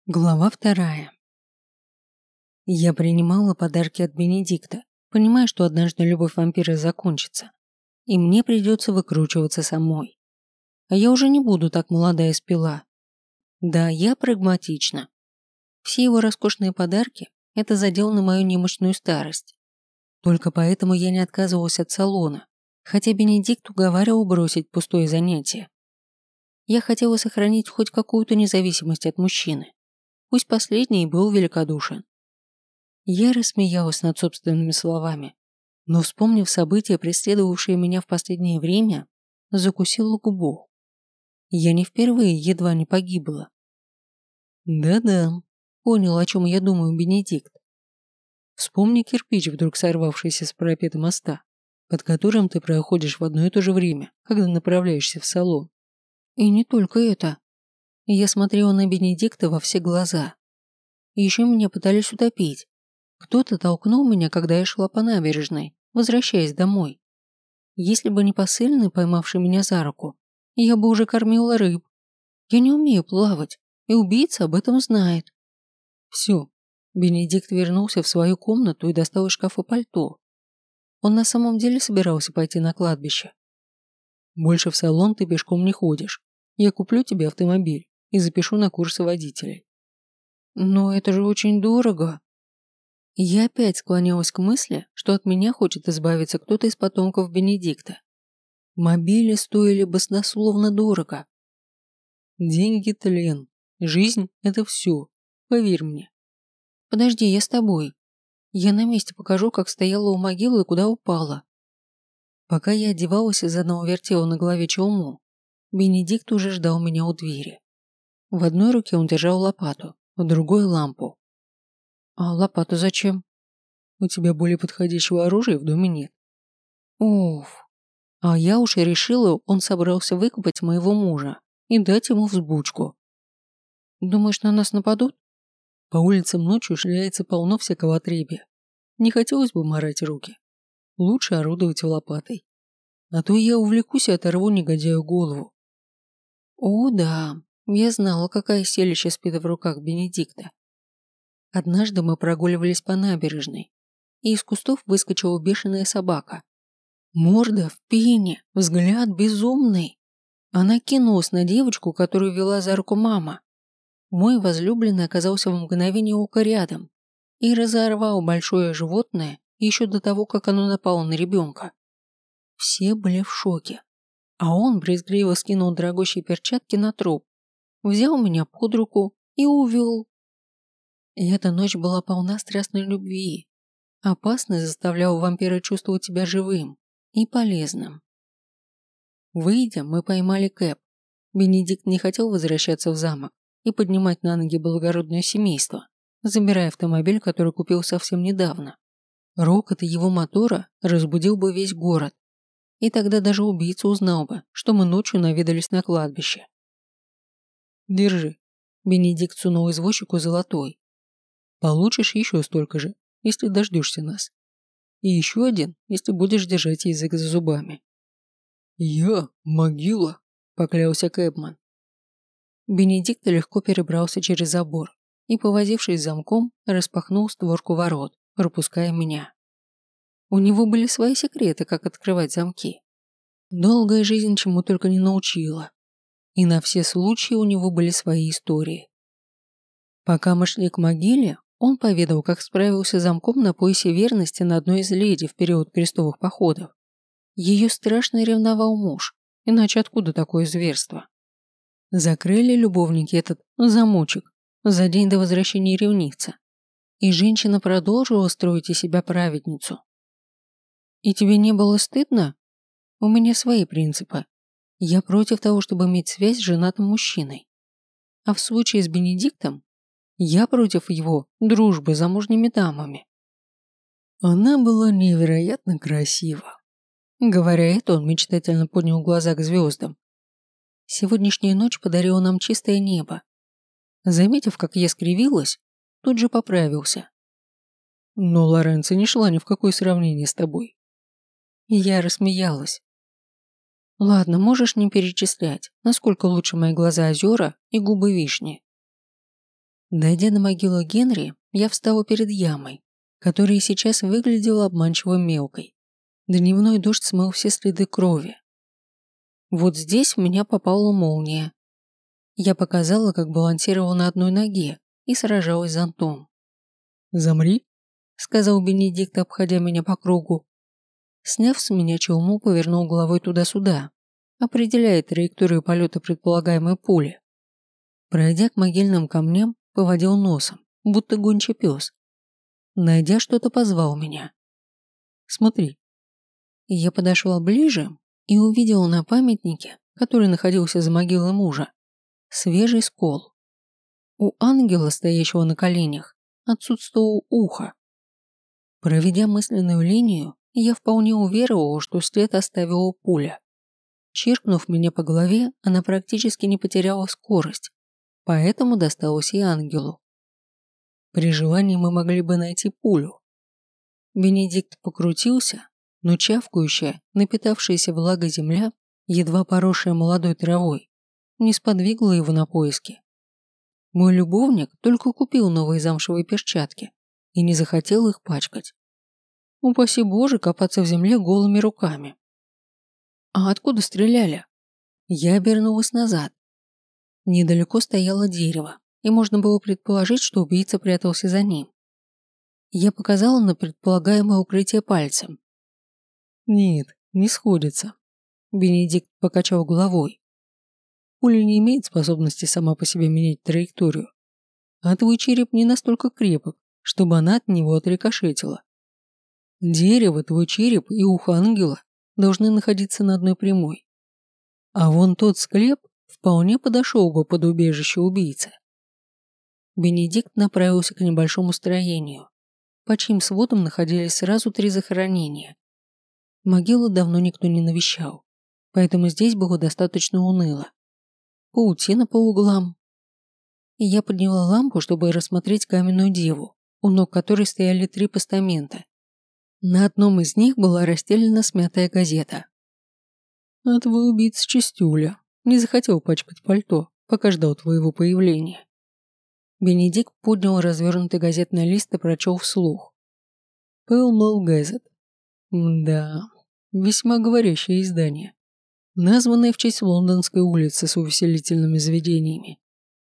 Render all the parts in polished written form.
Глава 2. Я принимала подарки от Бенедикта, понимая, что однажды любовь вампира закончится, и мне придется выкручиваться самой. А я уже не буду так молода и спела. Да, я прагматична. Все его роскошные подарки – это задел на мою немощную старость. Только поэтому я не отказывалась от салона, хотя Бенедикт уговаривал бросить пустое занятие. Я хотела сохранить хоть какую-то независимость от мужчины. Пусть последний и был великодушен. Я рассмеялась над собственными словами, но, вспомнив события, преследовавшие меня в последнее время, закусила губу. Я не впервые едва не погибла. Да-да, понял, о чем я думаю, Бенедикт. Вспомни кирпич, вдруг сорвавшийся с парапета моста, под которым ты проходишь в одно и то же время, когда направляешься в салон. И не только это. Я смотрела на Бенедикта во все глаза. Еще меня пытались утопить. Кто-то толкнул меня, когда я шла по набережной, возвращаясь домой. Если бы не посыльный, поймавший меня за руку, я бы уже кормила рыб. Я не умею плавать, и убийца об этом знает. Все. Бенедикт вернулся в свою комнату и достал из шкафа пальто. Он на самом деле собирался пойти на кладбище. Больше в салон ты пешком не ходишь. Я куплю тебе автомобиль и запишу на курсы водителей. Но это же очень дорого. Я опять склонялась к мысли, что от меня хочет избавиться кто-то из потомков Бенедикта. Мобили стоили баснословно дорого. Деньги – тлен. Жизнь – это все. Поверь мне. Подожди, я с тобой. Я на месте покажу, как стояла у могилы и куда упала. Пока я одевалась и заодно вертела на голове челму, Бенедикт уже ждал меня у двери. В одной руке он держал лопату, в другой – лампу. А лопату зачем? У тебя более подходящего оружия в доме нет. Уф. А я уж и решила, он собрался выкупать моего мужа и дать ему взбучку. Думаешь, на нас нападут? По улицам ночью шляется полно всякого отребья. Не хотелось бы морать руки. Лучше орудовать лопатой. А то я увлекусь и оторву негодяю голову. О, да. Я знала, какая селища спит в руках Бенедикта. Однажды мы прогуливались по набережной, и из кустов выскочила бешеная собака. Морда в пене, взгляд безумный. Она кинулась на девочку, которую вела за руку мама. Мой возлюбленный оказался в мгновение ока рядом и разорвал большое животное еще до того, как оно напало на ребенка. Все были в шоке, а он брезгливо скинул дорогущие перчатки на труп, взял меня под руку и увел. И эта ночь была полна страстной любви. Опасность заставляла вампира чувствовать себя живым и полезным. Выйдя, мы поймали Кэб. Бенедикт не хотел возвращаться в замок и поднимать на ноги благородное семейство, забирая автомобиль, который купил совсем недавно. Рокот его мотора разбудил бы весь город, и тогда даже убийца узнал бы, что мы ночью наведались на кладбище. Держи. Бенедикт сунул извозчику золотой. Получишь еще столько же, если дождешься нас. И еще один, если будешь держать язык за зубами. Я могила, поклялся Кэбман. Бенедикт легко перебрался через забор и, повозившись замком, распахнул створку ворот, пропуская меня. У него были свои секреты, как открывать замки. Долгая жизнь чему только не научила. И на все случаи у него были свои истории. Пока мы шли к могиле, он поведал, как справился с замком на поясе верности на одной из леди в период крестовых походов. Ее страшно ревновал муж, иначе откуда такое зверство? Закрыли любовники этот замочек за день до возвращения ревнивца, и женщина продолжила строить из себя праведницу. И тебе не было стыдно? У меня свои принципы. Я против того, чтобы иметь связь с женатым мужчиной. А в случае с Бенедиктом я против его дружбы с замужними дамами. Она была невероятно красива. Говоря это, он мечтательно поднял глаза к звездам. Сегодняшняя ночь подарила нам чистое небо. Заметив, как я скривилась, тут же поправился. Но Лоренцо не шла ни в какое сравнение с тобой. Я рассмеялась. Ладно, можешь не перечислять, насколько лучше мои глаза озера и губы вишни. Дойдя до могилы Генри, я встала перед ямой, которая сейчас выглядела обманчиво мелкой. Дневной дождь смыл все следы крови. Вот здесь в меня попала молния. Я показала, как балансировала на одной ноге и сражалась зонтом. «Замри», — сказал Бенедикт, обходя меня по кругу. Сняв с меня челму, повернул головой туда-сюда, определяя траекторию полета предполагаемой пули. Пройдя к могильным камням, поводил носом, будто гончий пес. Найдя что-то, позвал меня. «Смотри». Я подошла ближе и увидела на памятнике, который находился за могилой мужа, свежий скол. У ангела, стоящего на коленях, отсутствовало ухо. Проведя мысленную линию, я вполне уверовала, что след оставила пуля. Чиркнув меня по голове, она практически не потеряла скорость, поэтому досталось и ангелу. При желании мы могли бы найти пулю. Бенедикт покрутился, но чавкающая, напитавшаяся влагой земля, едва поросшая молодой травой, не сподвигла его на поиски. Мой любовник только купил новые замшевые перчатки и не захотел их пачкать. Упаси Боже, копаться в земле голыми руками. А откуда стреляли? Я обернулась назад. Недалеко стояло дерево, и можно было предположить, что убийца прятался за ним. Я показала на предполагаемое укрытие пальцем. Нет, не сходится. Бенедикт покачал головой. Пуля не имеет способности сама по себе менять траекторию, а твой череп не настолько крепок, чтобы она от него отрикошетила. Дерево, твой череп и ухо ангела должны находиться на одной прямой. А вон тот склеп вполне подошел бы под убежище убийцы. Бенедикт направился к небольшому строению, под чьим сводом находились сразу 3 захоронения. Могилу давно никто не навещал, поэтому здесь было достаточно уныло. Паутина по углам. И я подняла лампу, чтобы рассмотреть каменную деву, у ног которой стояли 3 постамента. На одном из них была расстелена смятая газета. «А твой убийца чистюля. Не захотел пачкать пальто, пока ждал твоего появления». Бенедикт поднял развернутый газетный лист и прочел вслух. «Pall Mall Gazette». Да, весьма говорящее издание, названное в честь лондонской улицы с увеселительными заведениями.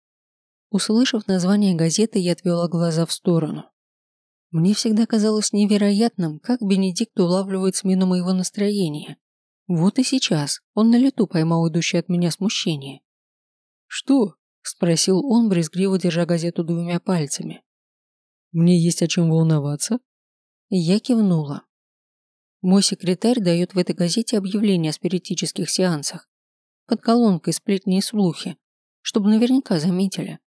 Услышав название газеты, я отвела глаза в сторону. Мне всегда казалось невероятным, как Бенедикт улавливает смену моего настроения. Вот и сейчас он на лету поймал идущее от меня смущение. «Что?» – спросил он, брезгливо держа газету 2 пальцами. «Мне есть о чем волноваться?» Я кивнула. Мой секретарь дает в этой газете объявления о спиритических сеансах, под колонкой сплетни и слухи, чтобы наверняка заметили.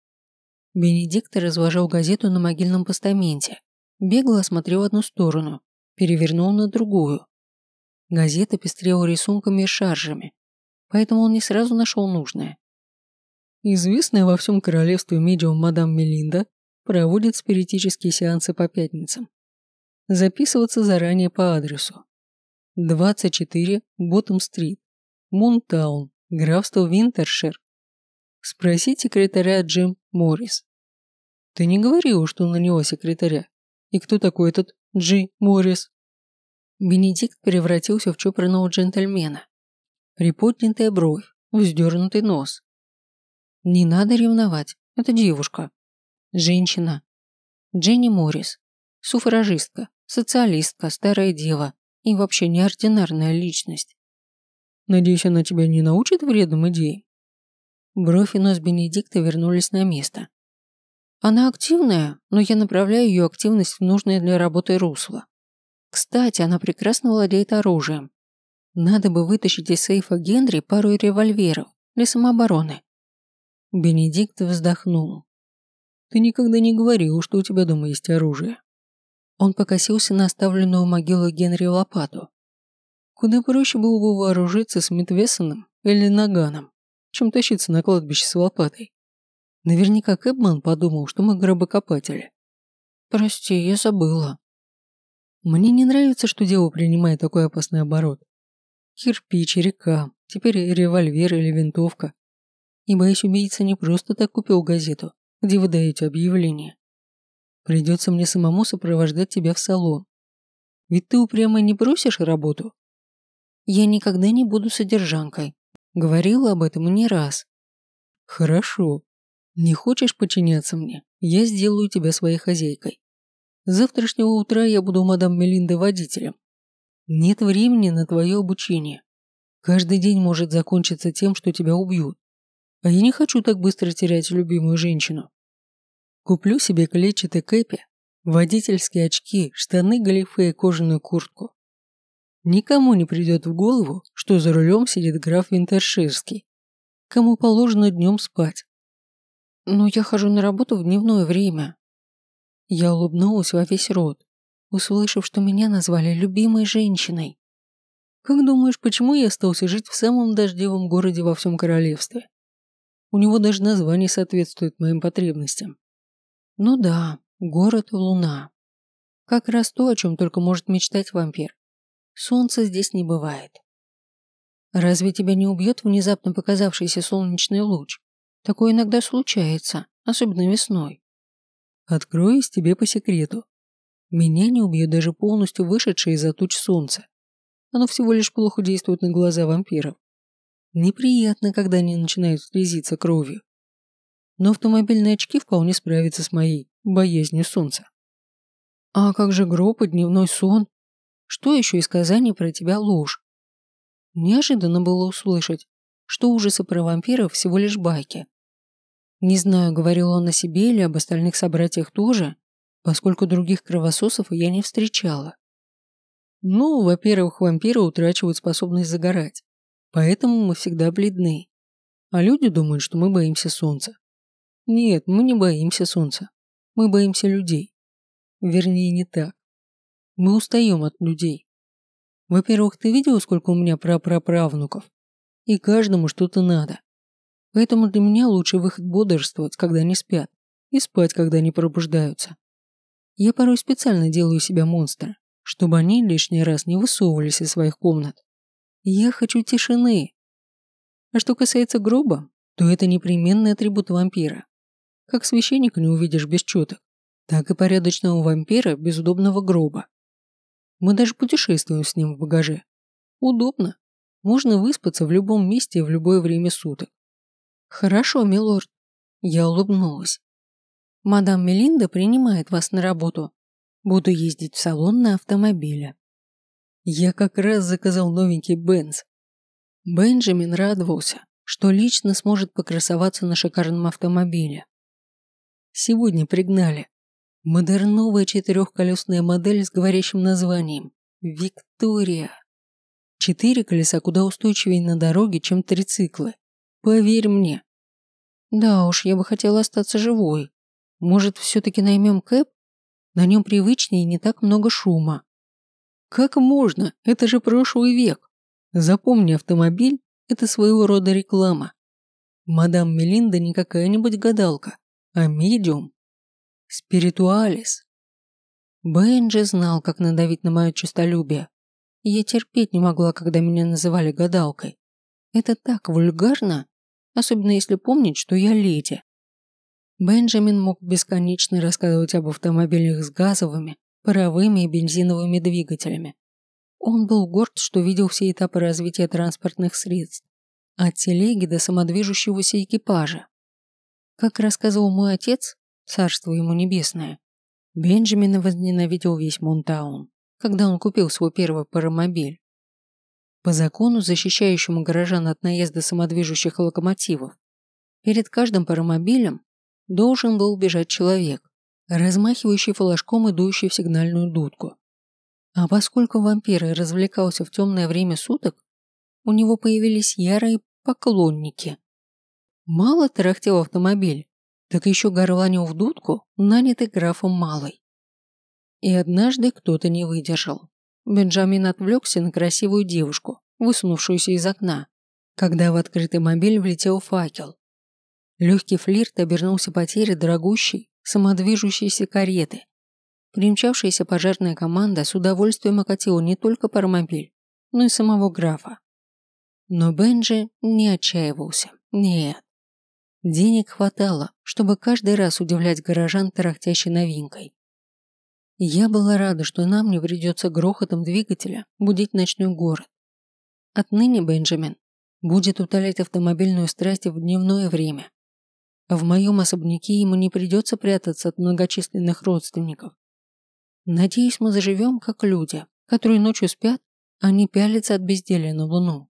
Бенедикт разложил газету на могильном постаменте, бегло осмотрел одну сторону, перевернул на другую. Газета пестрела рисунками и шаржами, поэтому он не сразу нашел нужное. Известная во всем королевстве медиум мадам Мелинда проводит спиритические сеансы по пятницам. Записываться заранее по адресу: 24 Боттом-стрит, Мунтаун, графство Винтершир. Спроси секретаря Джим Моррис. Ты не говорил, что на него секретаря. И кто такой этот Джи Моррис? Бенедикт превратился в чопорного джентльмена. Приподнятая бровь, вздернутый нос. Не надо ревновать, это девушка. Женщина. Дженни Моррис. Суфражистка, социалистка, старая дева и вообще неординарная личность. Надеюсь, она тебя не научит вредным идеям? Бровь и нос Бенедикта вернулись на место. Она активная, но я направляю ее активность в нужное для работы русло. Кстати, она прекрасно владеет оружием. Надо бы вытащить из сейфа Генри пару револьверов для самообороны. Бенедикт вздохнул. Ты никогда не говорил, что у тебя дома есть оружие. Он покосился на оставленную у могилы Генри лопату. Куда проще было бы вооружиться Смит Вессоном или наганом, чем тащиться на кладбище с лопатой. Наверняка Кэбман подумал, что мы гробокопатели. Прости, я забыла. Мне не нравится, что дело принимает такой опасный оборот. Кирпич, река, теперь револьвер или винтовка. И боюсь, убийца не просто так купил газету, где вы даете объявление. Придется мне самому сопровождать тебя в салон. Ведь ты упрямо не бросишь работу. Я никогда не буду содержанкой. Говорила об этом не раз. Хорошо. Не хочешь подчиняться мне? Я сделаю тебя своей хозяйкой. С завтрашнего утра я буду у мадам Мелинды водителем. Нет времени на твое обучение. Каждый день может закончиться тем, что тебя убьют. А я не хочу так быстро терять любимую женщину. Куплю себе клетчатый кэпи, водительские очки, штаны галифе и кожаную куртку. Никому не придет в голову, что за рулем сидит граф Винтерширский, кому положено днем спать. Но я хожу на работу в дневное время. Я улыбнулась во весь рот, услышав, что меня назвали любимой женщиной. Как думаешь, почему я остался жить в самом дождливом городе во всем королевстве? У него даже название соответствует моим потребностям. Ну да, город-луна. Как раз то, о чем только может мечтать вампир. Солнца здесь не бывает. Разве тебя не убьет внезапно показавшийся солнечный луч? Такое иногда случается, особенно весной. Откроюсь тебе по секрету. Меня не убьет даже полностью вышедшее из-за туч солнце. Оно всего лишь плохо действует на глаза вампиров. Неприятно, когда они начинают слезиться кровью. Но автомобильные очки вполне справятся с моей боязнью солнца. А как же гроб и дневной сон? Что еще из сказаний про тебя ложь? Неожиданно было услышать, что ужасы про вампиров всего лишь байки. Не знаю, говорил он о себе или об остальных собратьях тоже, поскольку других кровососов я не встречала. Ну, во-первых, вампиры утрачивают способность загорать, поэтому мы всегда бледны. А люди думают, что мы боимся солнца. Нет, мы не боимся солнца. Мы боимся людей. Вернее, не так. Мы устаем от людей. Во-первых, ты видела, сколько у меня прапраправнуков? И каждому что-то надо. Поэтому для меня лучший выход бодрствовать, когда они спят, и спать, когда они пробуждаются. Я порой специально делаю себя монстра, чтобы они лишний раз не высовывались из своих комнат. Я хочу тишины. А что касается гроба, то это непременный атрибут вампира. Как священника не увидишь без четок, так и порядочного вампира без удобного гроба. Мы даже путешествуем с ним в багаже. Удобно. Можно выспаться в любом месте и в любое время суток. Хорошо, милорд. Я улыбнулась. Мадам Мелинда принимает вас на работу. Буду ездить в салон на автомобиле. Я как раз заказал новенький Бенц. Бенджамин радовался, что лично сможет покрасоваться на шикарном автомобиле. Сегодня пригнали. Модерновая четырехколесная модель с говорящим названием «Виктория». 4 колеса куда устойчивее на дороге, чем трициклы. Поверь мне. Да уж, я бы хотела остаться живой. Может, все-таки наймем кэб? На нем привычнее и не так много шума. Как можно? Это же прошлый век. Запомни, автомобиль – это своего рода реклама. Мадам Мелинда не какая-нибудь гадалка, а медиум. Спиритуалис. Бенджи знал, как надавить на мое честолюбие. Я терпеть не могла, когда меня называли гадалкой. Это так вульгарно, особенно если помнить, что я леди. Бенджамин мог бесконечно рассказывать об автомобилях с газовыми, паровыми и бензиновыми двигателями. Он был горд, что видел все этапы развития транспортных средств, от телеги до самодвижущегося экипажа. Как рассказывал мой отец, царство ему небесное, Бенджамина возненавидел весь Монтаун, когда он купил свой первый паромобиль. По закону, защищающему горожан от наезда самодвижущих локомотивов, перед каждым паромобилем должен был бежать человек, размахивающий флажком и дующий в сигнальную дудку. А поскольку вампир развлекался в темное время суток, у него появились ярые поклонники. Мало тарахтел автомобиль, так еще горланил в дудку, нанятый графом Малой. И однажды кто-то не выдержал. Бенджамин отвлекся на красивую девушку, высунувшуюся из окна, когда в открытый мобиль влетел факел. Легкий флирт обернулся потерей дорогущей, самодвижущейся кареты. Примчавшаяся пожарная команда с удовольствием окатила не только паромобиль, но и самого графа. Но Бенджи не отчаивался. Нет. Денег хватало, чтобы каждый раз удивлять горожан тарахтящей новинкой. Я была рада, что нам не придется грохотом двигателя будить ночной город. Отныне Бенджамин будет утолять автомобильную страсть в дневное время. А в моем особняке ему не придется прятаться от многочисленных родственников. Надеюсь, мы заживем как люди, которые ночью спят, а не пялятся от безделья на луну.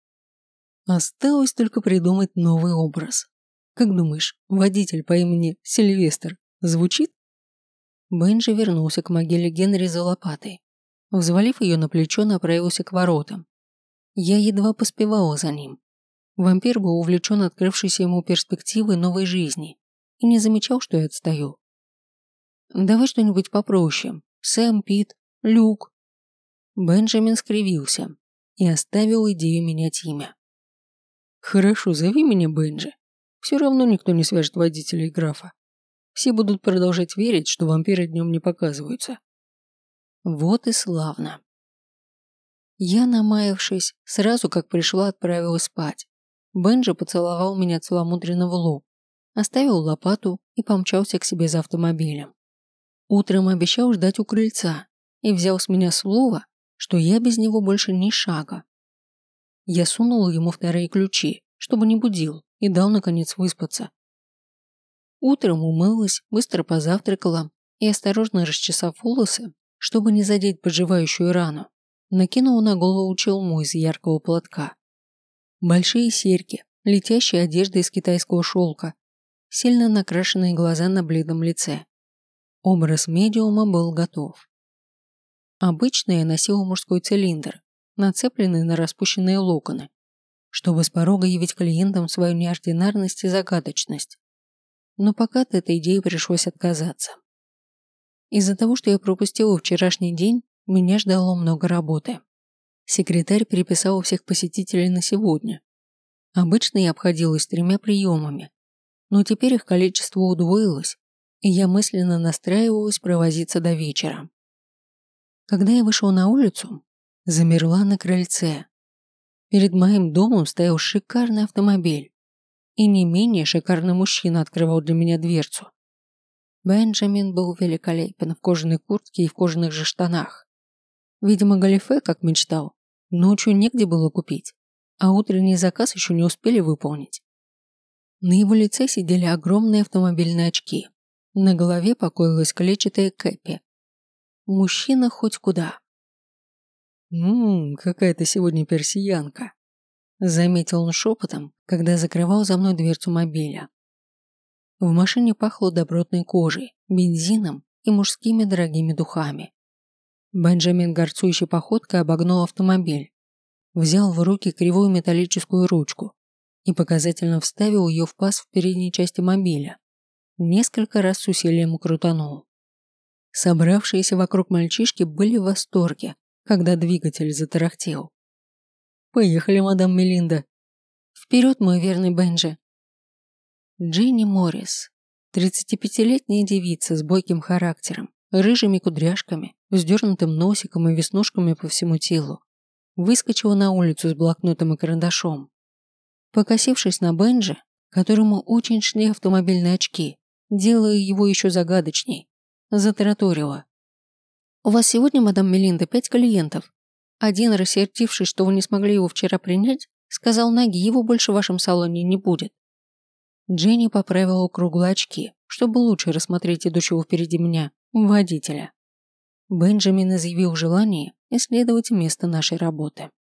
Осталось только придумать новый образ. Как думаешь, водитель по имени Сильвестр звучит? Бенджи вернулся к могиле Генри за лопатой. Взвалив ее на плечо, направился к воротам. Я едва поспевала за ним. Вампир был увлечен открывшейся ему перспективой новой жизни и не замечал, что я отстаю. «Давай что-нибудь попроще. Сэм, Пит, Люк». Бенджамин скривился и оставил идею менять имя. «Хорошо, зови меня Бенджи. Все равно никто не свяжет водителя и графа. Все будут продолжать верить, что вампиры днем не показываются». Вот и славно. Я, намаявшись, сразу как пришла, отправилась спать. Бенджи поцеловал меня целомудренно в лоб, оставил лопату и помчался к себе за автомобилем. Утром обещал ждать у крыльца и взял с меня слово, что я без него больше ни шага. Я сунула ему вторые ключи, чтобы не будил, и дал, наконец, выспаться. Утром умылась, быстро позавтракала и, осторожно расчесав волосы, чтобы не задеть подживающую рану, накинула на голову челму из яркого платка. Большие серьги, летящая одежда из китайского шелка, сильно накрашенные глаза на бледном лице. Образ медиума был готов. Обычно я носила мужской цилиндр, нацепленный на распущенные локоны, чтобы с порога явить клиентам свою неординарность и загадочность. Но пока от этой идеи пришлось отказаться. Из-за того, что я пропустила вчерашний день, меня ждало много работы. Секретарь переписал всех посетителей на сегодня. Обычно я обходилась 3 приемами, но теперь их количество удвоилось, и я мысленно настраивалась провозиться до вечера. Когда я вышла на улицу, замерла на крыльце. Перед моим домом стоял шикарный автомобиль, и не менее шикарный мужчина открывал для меня дверцу. Бенджамин был великолепен в кожаной куртке и в кожаных же штанах. Видимо, галифе, как мечтал, ночью негде было купить, а утренний заказ еще не успели выполнить. На его лице сидели огромные автомобильные очки. На голове покоилась клетчатая кэпи. Мужчина хоть куда. Какая ты сегодня персиянка», — заметил он шепотом, когда закрывал за мной дверцу мобиля. В машине пахло добротной кожей, бензином и мужскими дорогими духами. Бенджамин горцующей походкой обогнул автомобиль, взял в руки кривую металлическую ручку и показательно вставил ее в паз в передней части мобиля. Несколько раз с усилием крутанул. Собравшиеся вокруг мальчишки были в восторге, когда двигатель затарахтел. «Поехали, мадам Мелинда!» «Вперед, мой верный Бенджи!» Дженни Моррис, 35-летняя девица с бойким характером, рыжими кудряшками, вздернутым носиком и веснушками по всему телу, выскочила на улицу с блокнотом и карандашом. Покосившись на Бенджи, которому очень шли автомобильные очки, делая его еще загадочней, затараторила. «У вас сегодня, мадам Мелинда, 5 клиентов. Один, рассердившись, что вы не смогли его вчера принять, сказал Наги, его больше в вашем салоне не будет». Дженни поправила круглые очки, чтобы лучше рассмотреть идущего впереди меня водителя. Бенджамин изъявил желание исследовать место нашей работы.